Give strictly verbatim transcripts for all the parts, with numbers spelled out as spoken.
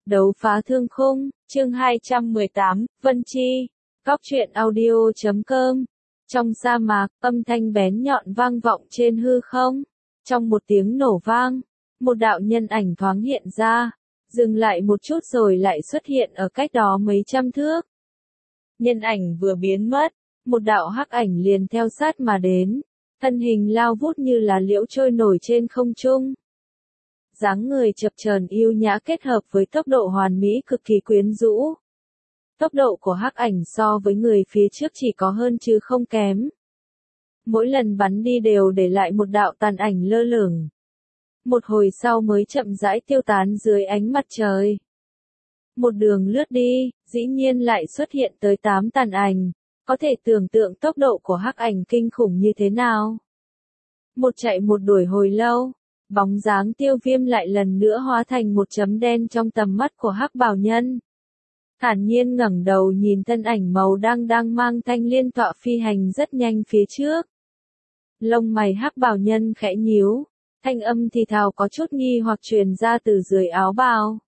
Đấu phá thương khung, chương hai trăm mười tám, Vân Chi, Góc truyện audio chấm com. Trong sa mạc, âm thanh bén nhọn vang vọng trên hư không. Trong một tiếng nổ vang, một đạo nhân ảnh thoáng hiện ra, dừng lại một chút rồi lại xuất hiện ở cách đó mấy trăm thước. Nhân ảnh vừa biến mất, một đạo hắc ảnh liền theo sát mà đến, thân hình lao vút như là liễu trôi nổi trên không trung. Dáng người chập chờn yêu nhã kết hợp với tốc độ hoàn mỹ cực kỳ quyến rũ. Tốc độ của hắc ảnh so với người phía trước chỉ có hơn chứ không kém. Mỗi lần bắn đi đều để lại một đạo tàn ảnh lơ lửng. Một hồi sau mới chậm rãi tiêu tán dưới ánh mặt trời. Một đường lướt đi, dĩ nhiên lại xuất hiện tới tám tàn ảnh, có thể tưởng tượng tốc độ của hắc ảnh kinh khủng như thế nào. Một chạy một đuổi hồi lâu, bóng dáng Tiêu Viêm lại lần nữa hóa thành một chấm đen trong tầm mắt của hắc bào nhân. Thản nhiên ngẩng đầu nhìn thân ảnh màu đang đang mang thanh liên tọa phi hành rất nhanh phía trước. Lông mày hắc bào nhân khẽ nhíu, thanh âm thì thào có chút nghi hoặc truyền ra từ dưới áo bào.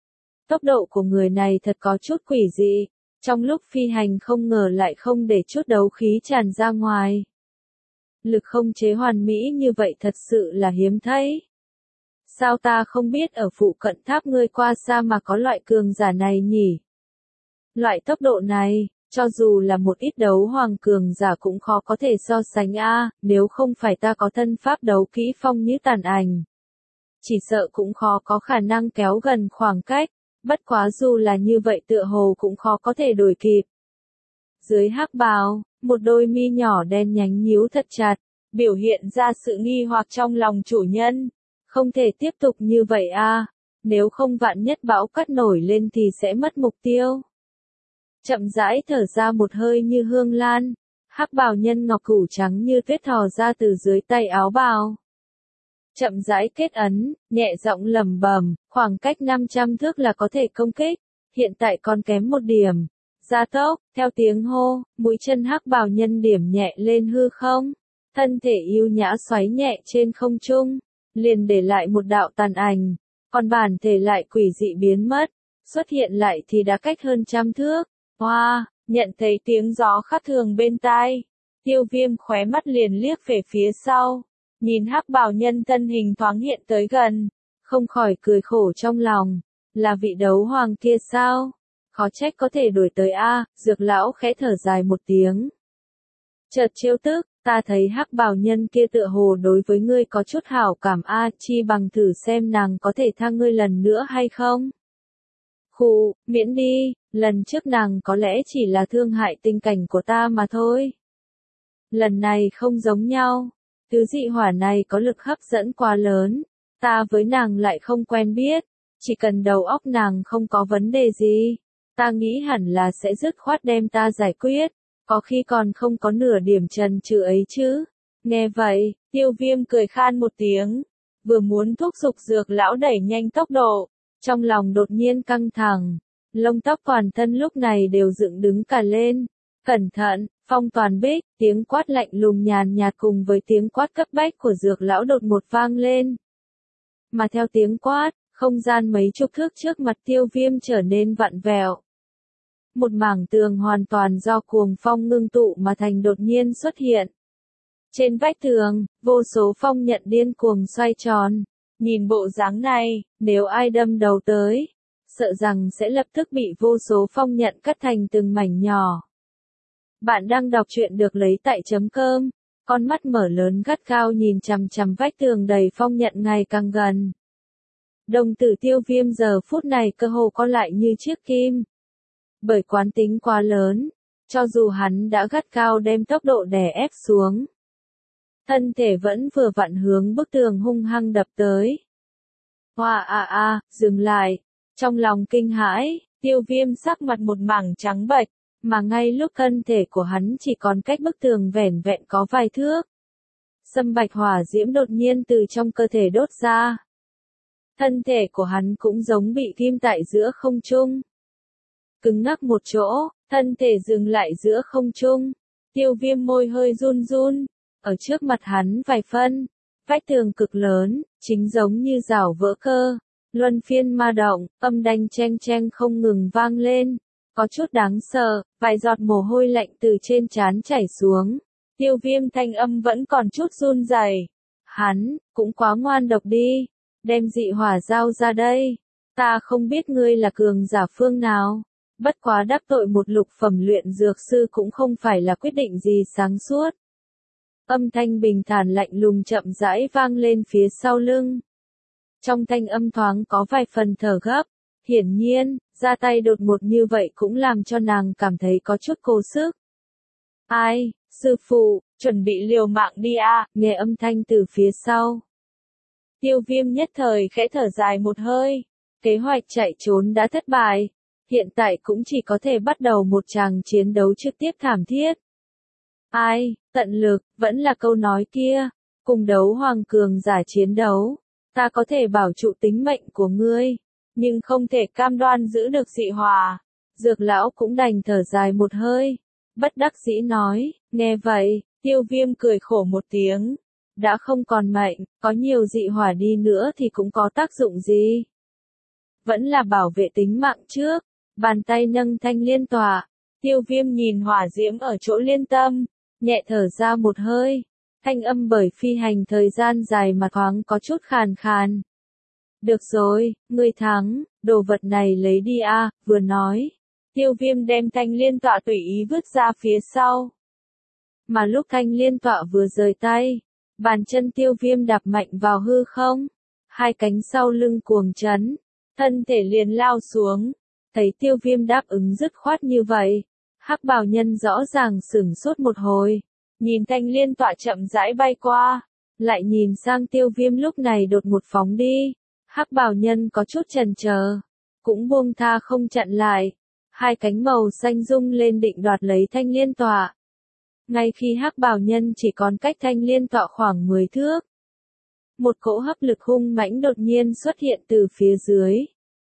Tốc độ của người này thật có chút quỷ dị, trong lúc phi hành không ngờ lại không để chút đấu khí tràn ra ngoài. Lực không chế hoàn mỹ như vậy thật sự là hiếm thấy. Sao ta không biết ở phụ cận tháp ngươi qua xa mà có loại cường giả này nhỉ? Loại tốc độ này, cho dù là một ít đấu hoàng cường giả cũng khó có thể so sánh a, nếu không phải ta có thân pháp đấu kỹ phong như tàn ảnh. Chỉ sợ cũng khó có khả năng kéo gần khoảng cách, bất quá dù là như vậy tựa hồ cũng khó có thể đuổi kịp. Dưới hắc bào, một đôi mi nhỏ đen nhánh nhíu thật chặt, biểu hiện ra sự nghi hoặc trong lòng chủ nhân. Không thể tiếp tục như vậy a, nếu không vạn nhất bão cát nổi lên thì sẽ mất mục tiêu. Chậm rãi thở ra một hơi như hương lan, hắc bào nhân ngọc củ trắng như tuyết thò ra từ dưới tay áo bào. Chậm rãi kết ấn, nhẹ giọng lẩm bẩm, khoảng cách năm trăm thước là có thể công kích, hiện tại còn kém một điểm. Gia tốc, theo tiếng hô, mũi chân hắc bào nhân điểm nhẹ lên hư không, thân thể yêu nhã xoáy nhẹ trên không trung, liền để lại một đạo tàn ảnh, còn bản thể lại quỷ dị biến mất, xuất hiện lại thì đã cách hơn trăm thước. Hoa, wow, nhận thấy tiếng gió khác thường bên tai, Tiêu Viêm khóe mắt liền liếc về phía sau, nhìn hắc bào nhân thân hình thoáng hiện tới gần, không khỏi cười khổ trong lòng, là vị đấu hoàng kia sao? Khó trách có thể đuổi tới a, Dược lão khẽ thở dài một tiếng. Chợt trêu tức, ta thấy hắc bào nhân kia tựa hồ đối với ngươi có chút hảo cảm a, chi bằng thử xem nàng có thể tha ngươi lần nữa hay không? Khụ, miễn đi, lần trước nàng có lẽ chỉ là thương hại tình cảnh của ta mà thôi. Lần này không giống nhau, thứ dị hỏa này có lực hấp dẫn quá lớn, ta với nàng lại không quen biết, chỉ cần đầu óc nàng không có vấn đề gì, ta nghĩ hẳn là sẽ dứt khoát đem ta giải quyết, có khi còn không có nửa điểm trần trừ ấy chứ. Nghe vậy, Tiêu Viêm cười khan một tiếng, vừa muốn thúc giục Dược lão đẩy nhanh tốc độ, trong lòng đột nhiên căng thẳng, lông tóc toàn thân lúc này đều dựng đứng cả lên. Cẩn thận, phong toàn bích, tiếng quát lạnh lùng nhàn nhạt cùng với tiếng quát cấp bách của Dược lão đột một vang lên. Mà theo tiếng quát, không gian mấy chục thước trước mặt Tiêu Viêm trở nên vặn vẹo. Một mảng tường hoàn toàn do cuồng phong ngưng tụ mà thành đột nhiên xuất hiện. Trên vách tường, vô số phong nhận điên cuồng xoay tròn. Nhìn bộ dáng này, nếu ai đâm đầu tới, sợ rằng sẽ lập tức bị vô số phong nhận cắt thành từng mảnh nhỏ. Bạn đang đọc truyện được lấy tại chấm com, con mắt mở lớn gắt gao nhìn chằm chằm vách tường đầy phong nhận ngày càng gần. Đồng tử Tiêu Viêm giờ phút này cơ hồ co lại như chiếc kim. Bởi quán tính quá lớn, cho dù hắn đã gắt gao đem tốc độ đè ép xuống, thân thể vẫn vừa vặn hướng bức tường hung hăng đập tới. Hoa a a, dừng lại, trong lòng kinh hãi, Tiêu Viêm sắc mặt một mảng trắng bệch, mà ngay lúc thân thể của hắn chỉ còn cách bức tường vẻn vẹn có vài thước. Sâm bạch hỏa diễm đột nhiên từ trong cơ thể đốt ra. Thân thể của hắn cũng giống bị ghim tại giữa không trung. Cứng ngắc một chỗ, thân thể dừng lại giữa không trung. Tiêu Viêm môi hơi run run, ở trước mặt hắn vài phân, vách tường cực lớn, chính giống như rào vỡ cơ, luân phiên ma động, âm đanh cheng cheng không ngừng vang lên. Có chút đáng sợ, vài giọt mồ hôi lạnh từ trên trán chảy xuống. Tiêu Viêm thanh âm vẫn còn chút run rẩy. Hắn, cũng quá ngoan độc đi. Đem dị hỏa giao ra đây. Ta không biết ngươi là cường giả phương nào. Bất quá đắc tội một lục phẩm luyện dược sư cũng không phải là quyết định gì sáng suốt. Âm thanh bình thản lạnh lùng chậm rãi vang lên phía sau lưng. Trong thanh âm thoáng có vài phần thở gấp. Hiển nhiên, ra tay đột ngột như vậy cũng làm cho nàng cảm thấy có chút cố sức. Ai, sư phụ, chuẩn bị liều mạng đi à, nghe âm thanh từ phía sau. Tiêu Viêm nhất thời khẽ thở dài một hơi. Kế hoạch chạy trốn đã thất bại. Hiện tại cũng chỉ có thể bắt đầu một tràng chiến đấu trực tiếp thảm thiết. Ai, tận lực, vẫn là câu nói kia. Cùng đấu hoàng cường giả chiến đấu. Ta có thể bảo trụ tính mệnh của ngươi. Nhưng không thể cam đoan giữ được dị hỏa. Dược lão cũng đành thở dài một hơi. Bất đắc dĩ nói, nghe vậy, Tiêu Viêm cười khổ một tiếng. Đã không còn mệnh, có nhiều dị hỏa đi nữa thì cũng có tác dụng gì. Vẫn là bảo vệ tính mạng trước. Bàn tay nâng thanh liên tỏa. Tiêu Viêm nhìn hỏa diễm ở chỗ liên tâm. Nhẹ thở ra một hơi. Thanh âm bởi phi hành thời gian dài mà thoáng có chút khàn khàn. Được rồi, ngươi thắng, đồ vật này lấy đi a, vừa nói. Tiêu Viêm đem thanh liên tọa tùy ý vứt ra phía sau. Mà lúc thanh liên tọa vừa rời tay, bàn chân Tiêu Viêm đạp mạnh vào hư không. Hai cánh sau lưng cuồng chấn, thân thể liền lao xuống. Thấy Tiêu Viêm đáp ứng dứt khoát như vậy. Hắc bào nhân rõ ràng sửng sốt một hồi. Nhìn thanh liên tọa chậm rãi bay qua. Lại nhìn sang Tiêu Viêm lúc này đột ngột phóng đi. Hắc bào nhân có chút chần chờ, cũng buông tha không chặn lại. Hai cánh màu xanh rung lên định đoạt lấy thanh liên tọa. Ngay khi hắc bào nhân chỉ còn cách thanh liên tọa khoảng mười thước. Một cỗ hấp lực hung mãnh đột nhiên xuất hiện từ phía dưới.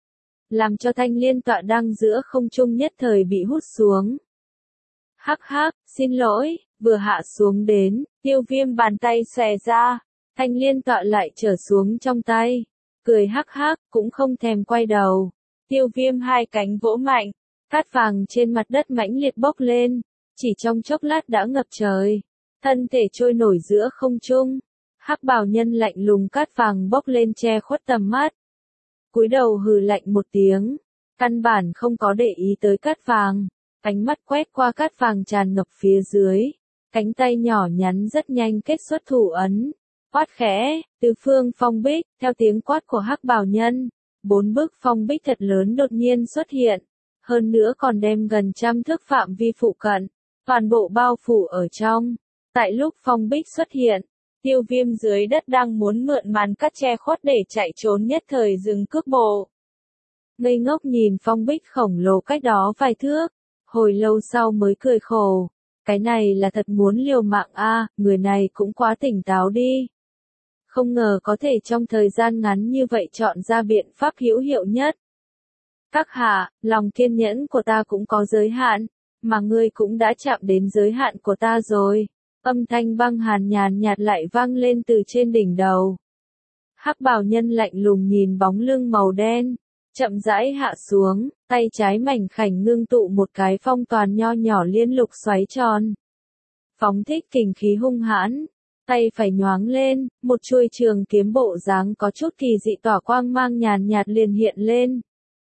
Làm cho thanh liên tọa đang giữa không trung nhất thời bị hút xuống. Hắc hắc, xin lỗi, vừa hạ xuống đến, Tiêu Viêm bàn tay xòe ra. Thanh liên tọa lại trở xuống trong tay. Cười hắc hắc, cũng không thèm quay đầu. Tiêu Viêm hai cánh vỗ mạnh, cát vàng trên mặt đất mãnh liệt bốc lên, chỉ trong chốc lát đã ngập trời, thân thể trôi nổi giữa không trung. Hắc bào nhân lạnh lùng cát vàng bốc lên che khuất tầm mắt. Cúi đầu hừ lạnh một tiếng, căn bản không có để ý tới cát vàng, ánh mắt quét qua cát vàng tràn ngập phía dưới, cánh tay nhỏ nhắn rất nhanh kết xuất thủ ấn. Quát khẽ, tứ phương phong bích, theo tiếng quát của hắc bào nhân, bốn bức phong bích thật lớn đột nhiên xuất hiện, hơn nữa còn đem gần trăm thước phạm vi phụ cận, toàn bộ bao phủ ở trong. Tại lúc phong bích xuất hiện, Tiêu Viêm dưới đất đang muốn mượn màn cắt che khuất để chạy trốn nhất thời dừng cước bộ. Ngây ngốc nhìn phong bích khổng lồ cách đó vài thước, hồi lâu sau mới cười khổ. Cái này là thật muốn liều mạng a, à, người này cũng quá tỉnh táo đi. Không ngờ có thể trong thời gian ngắn như vậy chọn ra biện pháp hữu hiệu nhất. Các hạ, lòng kiên nhẫn của ta cũng có giới hạn, mà ngươi cũng đã chạm đến giới hạn của ta rồi. Âm thanh băng hàn nhàn nhạt lại vang lên từ trên đỉnh đầu. Hắc bào nhân lạnh lùng nhìn bóng lưng màu đen, chậm rãi hạ xuống, tay trái mảnh khảnh ngưng tụ một cái phong toàn nho nhỏ liên lục xoáy tròn. Phóng thích kình khí hung hãn. Tay phải nhoáng lên, một chuôi trường kiếm bộ dáng có chút kỳ dị tỏa quang mang nhàn nhạt liền hiện lên.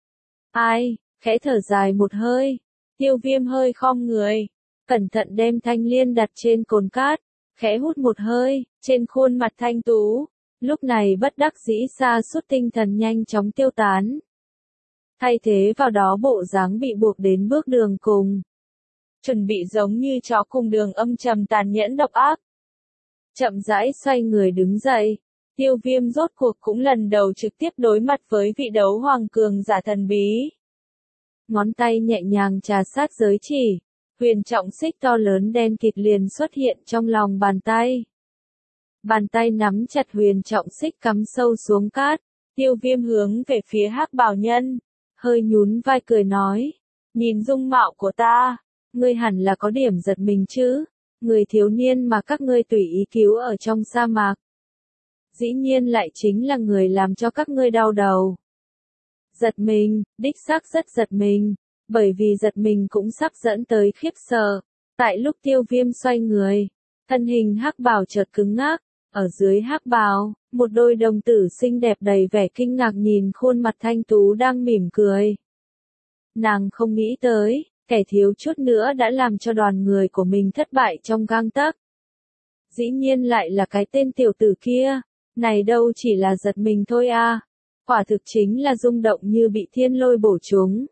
Ai, khẽ thở dài một hơi. Tiêu Viêm hơi khom người, cẩn thận đem thanh liên đặt trên cồn cát, khẽ hút một hơi, trên khuôn mặt thanh tú. Lúc này bất đắc dĩ sa sút tinh thần nhanh chóng tiêu tán. Thay thế vào đó bộ dáng bị buộc đến bước đường cùng. Chuẩn bị giống như chó cùng đường âm trầm tàn nhẫn độc ác. Chậm rãi xoay người đứng dậy, Tiêu Viêm rốt cuộc cũng lần đầu trực tiếp đối mặt với vị đấu hoàng cường giả thần bí. Ngón tay nhẹ nhàng trà sát giới chỉ, huyền trọng xích to lớn đen kịt liền xuất hiện trong lòng bàn tay. Bàn tay nắm chặt huyền trọng xích cắm sâu xuống cát, Tiêu Viêm hướng về phía hắc bào nhân, hơi nhún vai cười nói, nhìn dung mạo của ta, ngươi hẳn là có điểm giật mình chứ. Người thiếu niên mà các ngươi tùy ý cứu ở trong sa mạc. Dĩ nhiên lại chính là người làm cho các ngươi đau đầu. Giật mình, đích xác rất giật mình, bởi vì giật mình cũng sắp dẫn tới khiếp sợ. Tại lúc Tiêu Viêm xoay người, thân hình hắc bào chợt cứng ngắc, ở dưới hắc bào, một đôi đồng tử xinh đẹp đầy vẻ kinh ngạc nhìn khuôn mặt thanh tú đang mỉm cười. Nàng không nghĩ tới, kẻ thiếu chút nữa đã làm cho đoàn người của mình thất bại trong gang tấc. Dĩ nhiên lại là cái tên tiểu tử kia, này đâu chỉ là giật mình thôi à, quả thực chính là rung động như bị thiên lôi bổ trúng.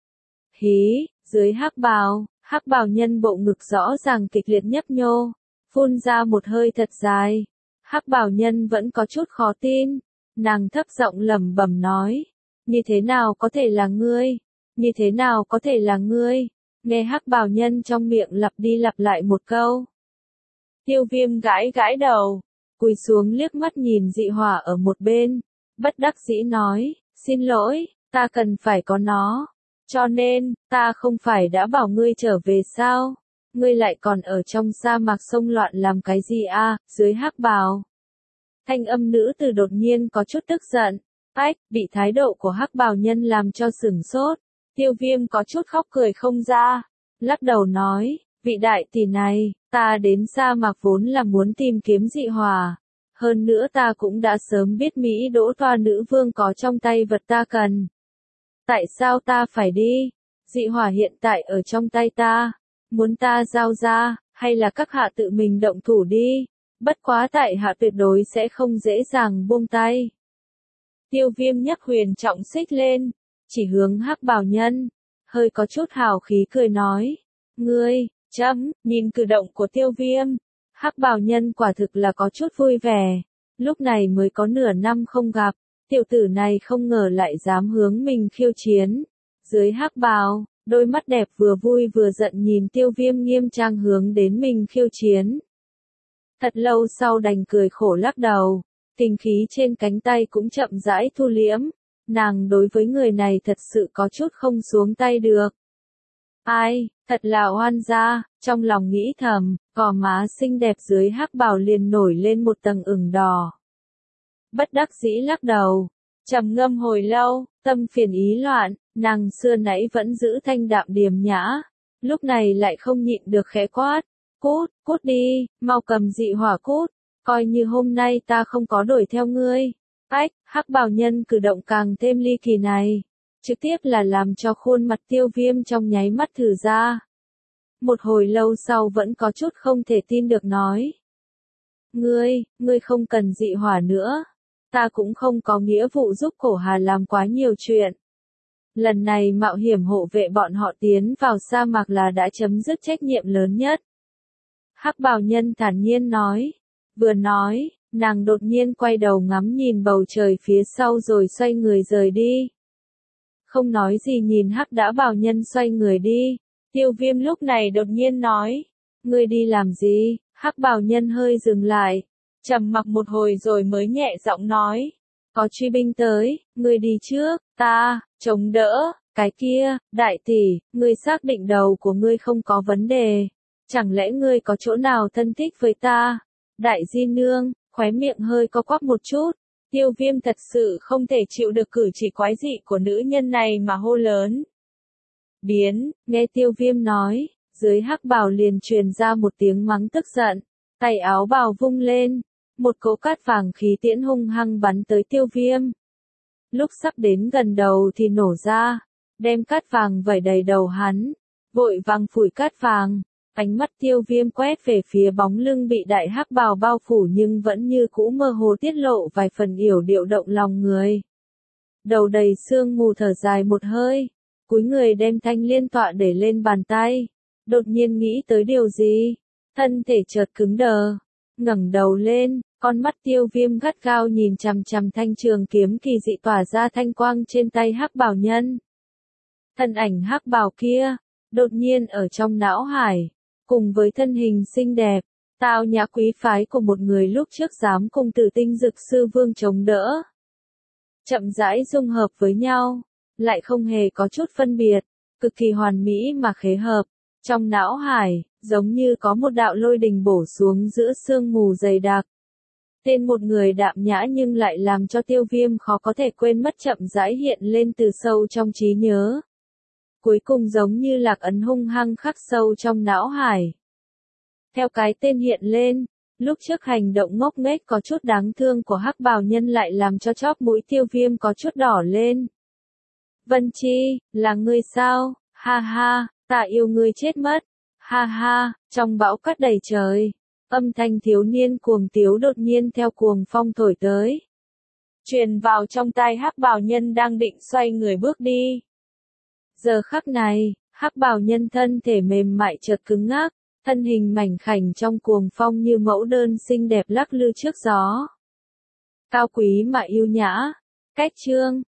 Hí, dưới hắc bào, hắc bào nhân bộ ngực rõ ràng kịch liệt nhấp nhô, phun ra một hơi thật dài. Hắc bào nhân vẫn có chút khó tin, nàng thấp giọng lẩm bẩm nói, như thế nào có thể là ngươi, như thế nào có thể là ngươi, nghe hắc bào nhân trong miệng lặp đi lặp lại một câu. Tiêu Viêm gãi gãi đầu, cúi xuống liếc mắt nhìn dị hỏa ở một bên, bất đắc dĩ nói, xin lỗi, ta cần phải có nó, cho nên, ta không phải đã bảo ngươi trở về sao, ngươi lại còn ở trong sa mạc sông loạn làm cái gì à, dưới hắc bào. Thanh âm nữ tử đột nhiên có chút tức giận, ách, bị thái độ của hắc bào nhân làm cho sửng sốt, Tiêu Viêm có chút khóc cười không ra, lắc đầu nói, vị đại tỷ này, ta đến sa mạc vốn là muốn tìm kiếm dị hỏa, hơn nữa ta cũng đã sớm biết Mỹ Đỗ Toa nữ vương có trong tay vật ta cần. Tại sao ta phải đi? Dị hỏa hiện tại ở trong tay ta, muốn ta giao ra, hay là các hạ tự mình động thủ đi, bất quá tại hạ tuyệt đối sẽ không dễ dàng buông tay. Tiêu Viêm nhấc huyền trọng xích lên, chỉ hướng hắc bào nhân, hơi có chút hào khí cười nói, ngươi, chấm, nhìn cử động của Tiêu Viêm, hắc bào nhân quả thực là có chút vui vẻ, lúc này mới có nửa năm không gặp, tiểu tử này không ngờ lại dám hướng mình khiêu chiến. Dưới hắc bào, đôi mắt đẹp vừa vui vừa giận nhìn Tiêu Viêm nghiêm trang hướng đến mình khiêu chiến. Thật lâu sau đành cười khổ lắc đầu, kinh khí trên cánh tay cũng chậm rãi thu liễm, nàng đối với người này thật sự có chút không xuống tay được. Ai, thật là oan gia, trong lòng nghĩ thầm, gò má xinh đẹp dưới hắc bào liền nổi lên một tầng ửng đỏ. Bất đắc dĩ lắc đầu, trầm ngâm hồi lâu, tâm phiền ý loạn, nàng xưa nãy vẫn giữ thanh đạm điềm nhã, lúc này lại không nhịn được khẽ quát, cút, cút đi, mau cầm dị hỏa cút, coi như hôm nay ta không có đuổi theo ngươi. Ách, hắc bào nhân cử động càng thêm ly kỳ này, trực tiếp là làm cho khuôn mặt Tiêu Viêm trong nháy mắt thử ra. Một hồi lâu sau vẫn có chút không thể tin được nói. Ngươi, ngươi không cần dị hỏa nữa, ta cũng không có nghĩa vụ giúp cổ hà làm quá nhiều chuyện. Lần này mạo hiểm hộ vệ bọn họ tiến vào sa mạc là đã chấm dứt trách nhiệm lớn nhất. Hắc bào nhân thản nhiên nói, vừa nói, nàng đột nhiên quay đầu ngắm nhìn bầu trời phía sau rồi xoay người rời đi. Không nói gì nhìn hắc đã bào nhân xoay người đi, Tiêu Viêm lúc này đột nhiên nói, ngươi đi làm gì? Hắc bào nhân hơi dừng lại, trầm mặc một hồi rồi mới nhẹ giọng nói, có truy binh tới, ngươi đi trước, ta, chống đỡ, cái kia, đại tỷ, ngươi xác định đầu của ngươi không có vấn đề, chẳng lẽ ngươi có chỗ nào thân thích với ta? Đại di nương, khóe miệng hơi co quắp một chút, Tiêu Viêm thật sự không thể chịu được cử chỉ quái dị của nữ nhân này mà hô lớn. Biến, nghe Tiêu Viêm nói, dưới hắc bào liền truyền ra một tiếng mắng tức giận, tay áo bào vung lên, một cỗ cát vàng khí tiễn hung hăng bắn tới Tiêu Viêm. Lúc sắp đến gần đầu thì nổ ra, đem cát vàng vẩy đầy đầu hắn, vội vàng phủi cát vàng, ánh mắt Tiêu Viêm quét về phía bóng lưng bị đại hắc bào bao phủ nhưng vẫn như cũ mơ hồ tiết lộ vài phần yểu điệu động lòng người. Đầu đầy sương mù thở dài một hơi, cúi người đem thanh liên tọa để lên bàn tay, đột nhiên nghĩ tới điều gì, thân thể chợt cứng đờ, ngẩng đầu lên, con mắt Tiêu Viêm gắt gao nhìn chằm chằm thanh trường kiếm kỳ dị tỏa ra thanh quang trên tay hắc bào nhân. Thân ảnh hắc bào kia, đột nhiên ở trong não hải, cùng với thân hình xinh đẹp, tao nhã quý phái của một người lúc trước dám cùng Tử Tinh Dực Sư Vương chống đỡ. Chậm rãi dung hợp với nhau, lại không hề có chút phân biệt, cực kỳ hoàn mỹ mà khế hợp. Trong não hải, giống như có một đạo lôi đình bổ xuống giữa sương mù dày đặc. Tên một người đạm nhã nhưng lại làm cho Tiêu Viêm khó có thể quên mất chậm rãi hiện lên từ sâu trong trí nhớ. Cuối cùng giống như lạc ấn hung hăng khắc sâu trong não hải. Theo cái tên hiện lên, lúc trước hành động ngốc nghếch có chút đáng thương của hắc bào nhân lại làm cho chóp mũi Tiêu Viêm có chút đỏ lên. Vân Chi, là ngươi sao? Ha ha, ta yêu ngươi chết mất. Ha ha, trong bão cát đầy trời. Âm thanh thiếu niên cuồng tiếu đột nhiên theo cuồng phong thổi tới. Truyền vào trong tai hắc bào nhân đang định xoay người bước đi. Giờ khắc này, hắc bào nhân thân thể mềm mại chợt cứng ngắc, thân hình mảnh khảnh trong cuồng phong như mẫu đơn xinh đẹp lắc lư trước gió. Cao quý mà yêu nhã. Cách chương